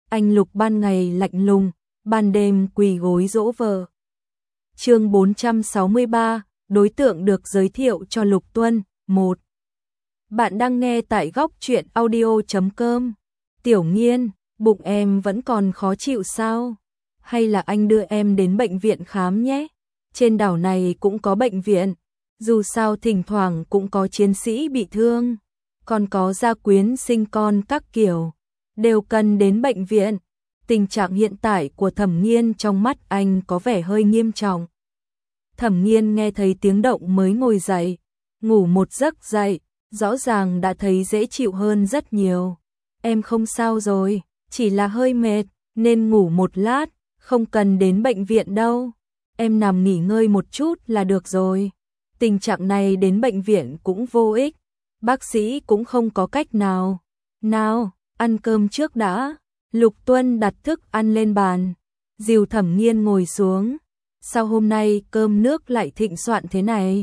anh Lục ban ngày lạnh lùng, ban đêm quỳ gối dỗ vợ. Chương 463, đối tượng được giới thiệu cho Lục Tuân. 1. Bạn đang nghe tại góc truyện audio.com. Tiểu Nghiên, bụng em vẫn còn khó chịu sao? Hay là anh đưa em đến bệnh viện khám nhé? Trên đảo này cũng có bệnh viện, dù sao thỉnh thoảng cũng có chiến sĩ bị thương, còn có gia quyến sinh con các kiểu, đều cần đến bệnh viện. Tình trạng hiện tại của Thẩm Nghiên trong mắt anh có vẻ hơi nghiêm trọng. Thẩm Nghiên nghe thấy tiếng động mới ngồi dậy, ngủ một giấc dậy, rõ ràng đã thấy dễ chịu hơn rất nhiều. Em không sao rồi, chỉ là hơi mệt, nên ngủ một lát, không cần đến bệnh viện đâu. Em nằm nghỉ ngơi một chút là được rồi. Tình trạng này đến bệnh viện cũng vô ích, bác sĩ cũng không có cách nào. Nào, ăn cơm trước đã. Lục Tuân đặt thức ăn lên bàn, dìu Thẩm Nghiên ngồi xuống. Sao hôm nay cơm nước lại thịnh soạn thế này?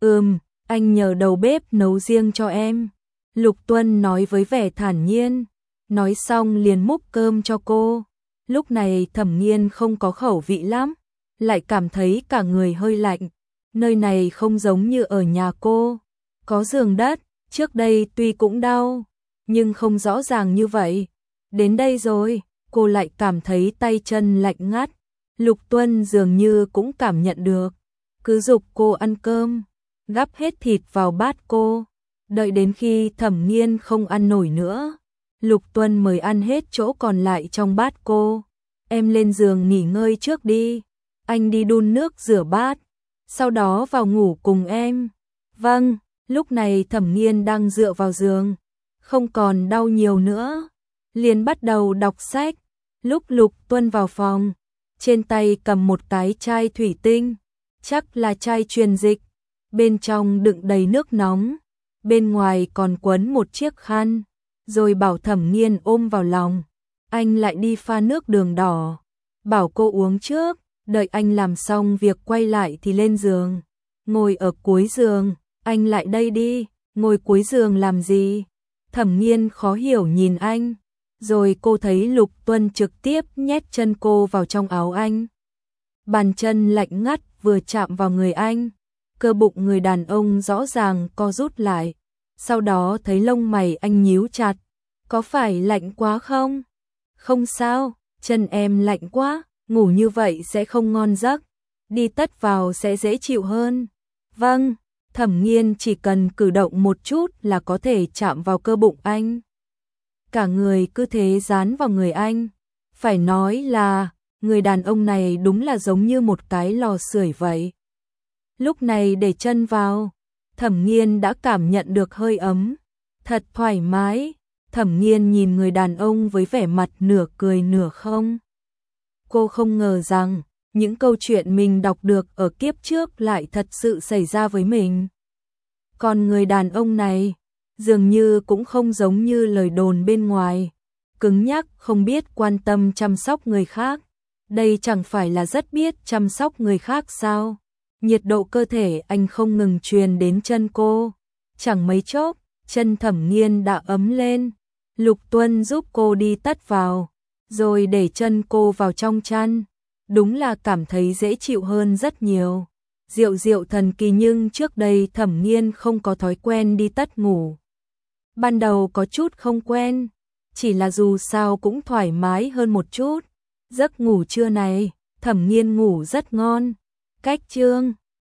Anh nhờ đầu bếp nấu riêng cho em. Lục Tuân nói với vẻ thản nhiên, nói xong liền múc cơm cho cô. Lúc này Thẩm Nghiên không có khẩu vị lắm, lại cảm thấy cả người hơi lạnh. Nơi này không giống như ở nhà cô, có giường đất, trước đây tuy cũng đau, nhưng không rõ ràng như vậy. Đến đây rồi, cô lại cảm thấy tay chân lạnh ngắt. Lục Tuân dường như cũng cảm nhận được, cứ giục cô ăn cơm, gắp hết thịt vào bát cô. Đợi đến khi Thẩm Nghiên không ăn nổi nữa, Lục Tuân mới ăn hết chỗ còn lại trong bát cô. Em lên giường nghỉ ngơi trước đi, anh đi đun nước rửa bát, sau đó vào ngủ cùng em. Vâng, lúc này Thẩm Nghiên đang dựa vào giường, không còn đau nhiều nữa, liền bắt đầu đọc sách. Lúc Lục Tuân vào phòng, trên tay cầm một cái chai thủy tinh, chắc là chai truyền dịch, bên trong đựng đầy nước nóng, bên ngoài còn quấn một chiếc khăn, rồi bảo Thẩm Nghiên ôm vào lòng. Anh lại đi pha nước đường đỏ, bảo cô uống trước, đợi anh làm xong việc quay lại thì lên giường, ngồi ở cuối giường. Anh lại đây đi, ngồi cuối giường làm gì? Thẩm Nghiên khó hiểu nhìn anh, rồi cô thấy Lục Tuân trực tiếp nhét chân cô vào trong áo anh. Bàn chân lạnh ngắt vừa chạm vào người anh, cơ bụng người đàn ông rõ ràng co rút lại, sau đó thấy lông mày anh nhíu chặt. Có phải lạnh quá không? Không sao, chân em lạnh quá, ngủ như vậy sẽ không ngon giấc, đi tất vào sẽ dễ chịu hơn. Vâng, Thẩm Nghiên chỉ cần cử động một chút là có thể chạm vào cơ bụng anh. Cả người cứ thế dán vào người anh. Phải nói là, người đàn ông này đúng là giống như một cái lò sưởi vậy. Lúc này để chân vào, Thẩm Nghiên đã cảm nhận được hơi ấm, thật thoải mái. Thẩm Nghiên nhìn người đàn ông với vẻ mặt nửa cười nửa không. Cô không ngờ rằng, những câu chuyện mình đọc được ở kiếp trước lại thật sự xảy ra với mình. Còn người đàn ông này, dường như cũng không giống như lời đồn bên ngoài, cứng nhắc không biết quan tâm chăm sóc người khác. Đây chẳng phải là rất biết chăm sóc người khác sao? Nhiệt độ cơ thể anh không ngừng truyền đến chân cô. Chẳng mấy chốc, chân Thẩm Nghiên đã ấm lên. Lục Tuân giúp cô đi tất vào, rồi để chân cô vào trong chăn. Đúng là cảm thấy dễ chịu hơn rất nhiều. Diệu thần kỳ, nhưng trước đây Thẩm Nghiên không có thói quen đi tất ngủ. Ban đầu có chút không quen, chỉ là dù sao cũng thoải mái hơn một chút. Giấc ngủ trưa này, Thẩm Nghiên ngủ rất ngon. Cách chương